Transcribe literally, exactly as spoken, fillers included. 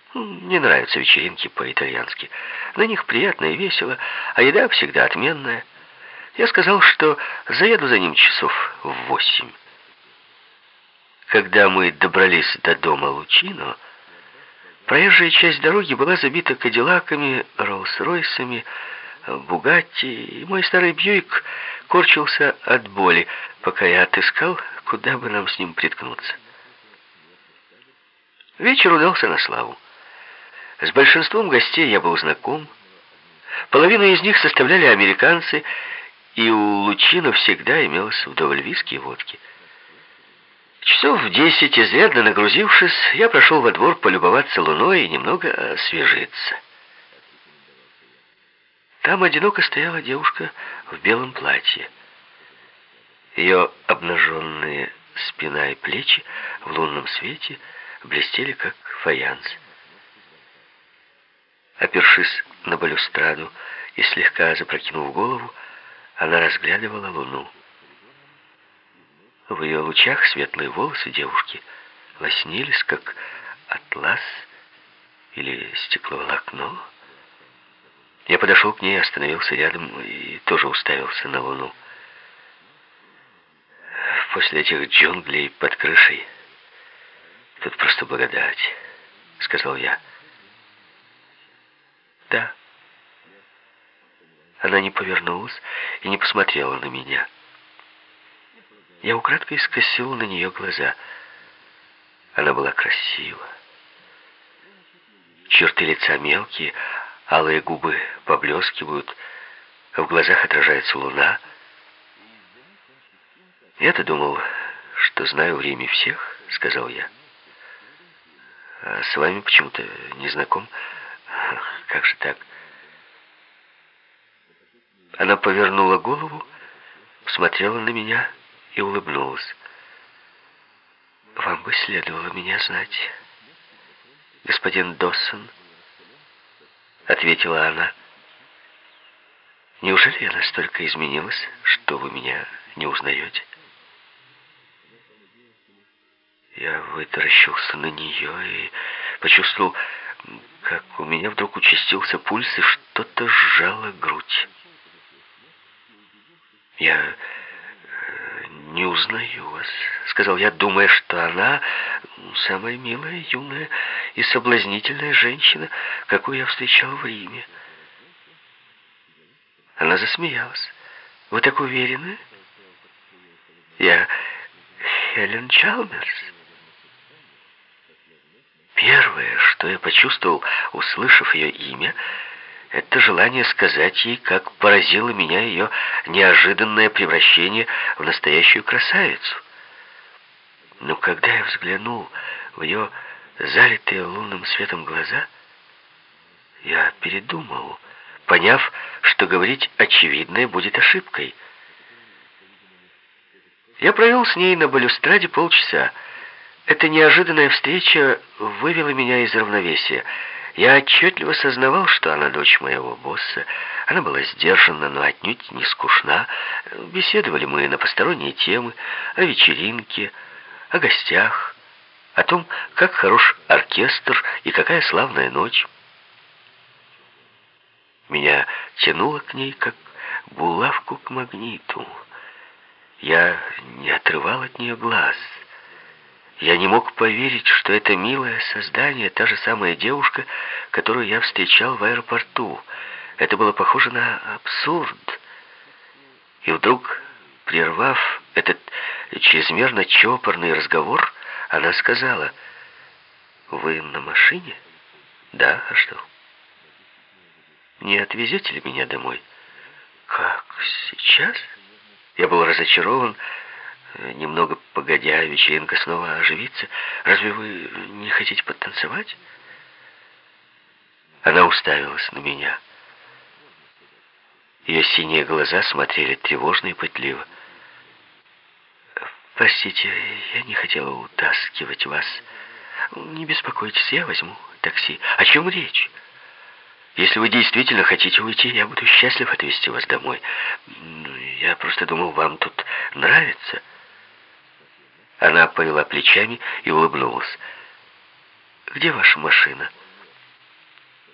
Мне нравятся вечеринки по-итальянски. На них приятно и весело, а еда всегда отменная. Я сказал, что заеду за ним часов в восемь. Когда мы добрались до дома Лучино, проезжая часть дороги была забита кадиллаками, Роллс-Ройсами, Бугатти, и мой старый Бьюик корчился от боли, пока я отыскал, куда бы нам с ним приткнуться. Вечер удался на славу. С большинством гостей я был знаком. Половина из них составляли американцы, и у Лучино всегда имелось вдоволь виски и водки. Часов в десять, изрядно нагрузившись, я прошел во двор полюбоваться луной и немного освежиться. Там одиноко стояла девушка в белом платье. Ее обнаженные спина и плечи в лунном свете блестели, как фаянс. Опершись на балюстраду и слегка запрокинув голову, она разглядывала луну. В ее лучах светлые волосы девушки лоснились, как атлас или стекловолокно. Я подошел к ней, остановился рядом и тоже уставился на луну. После этих джунглей под крышей тут просто благодать, сказал я. Да. Она не повернулась и не посмотрела на меня. Я украдкой скосил на нее глаза. Она была красива. Черты лица мелкие, алые губы поблескивают, а в глазах отражается луна. Я-то думал, что знаю в Риме всех, сказал я. А с вами почему-то не знаком. Как же так? Она повернула голову, посмотрела на меня и улыбнулась. «Вам бы следовало меня знать, господин Доссон», — ответила она. «Неужели я настолько изменилась, что вы меня не узнаете?» Я вытаращился на нее и почувствовал, как у меня вдруг участился пульс и что-то сжало грудь. «Я не узнаю вас», — сказал я, думая, что она самая милая, юная и соблазнительная женщина, какую я встречал в Риме. Она засмеялась. «Вы так уверены?» «Я Хелен Чалмерс». Первое, что я почувствовал, услышав ее имя, это желание сказать ей, как поразило меня ее неожиданное превращение в настоящую красавицу. Но когда я взглянул в ее залитые лунным светом глаза, я передумал, поняв, что говорить очевидное будет ошибкой. Я провел с ней на балюстраде полчаса. Эта неожиданная встреча вывела меня из равновесия. Я отчетливо сознавал, что она дочь моего босса. Она была сдержанна, но отнюдь не скучна. Беседовали мы на посторонние темы, о вечеринке, о гостях, о том, как хорош оркестр и какая славная ночь. Меня тянуло к ней, как булавку к магниту. Я не отрывал от нее глаз. Я не мог поверить, что это милое создание, та же самая девушка, которую я встречал в аэропорту. Это было похоже на абсурд. И вдруг, прервав этот чрезмерно чопорный разговор, она сказала: «Вы на машине?» «Да, а что?» «Не отвезете ли меня домой?» «Как, сейчас?» Я был разочарован. Немного погодя, вечеринка снова оживится. «Разве вы не хотите потанцевать?» Она уставилась на меня. Ее синие глаза смотрели тревожно и пытливо. «Простите, я не хотела утаскивать вас. Не беспокойтесь, я возьму такси. О чем речь? Если вы действительно хотите уйти, я буду счастлив отвезти вас домой. Я просто думал, вам тут нравится». Она повела плечами и улыбнулась. «Где ваша машина?»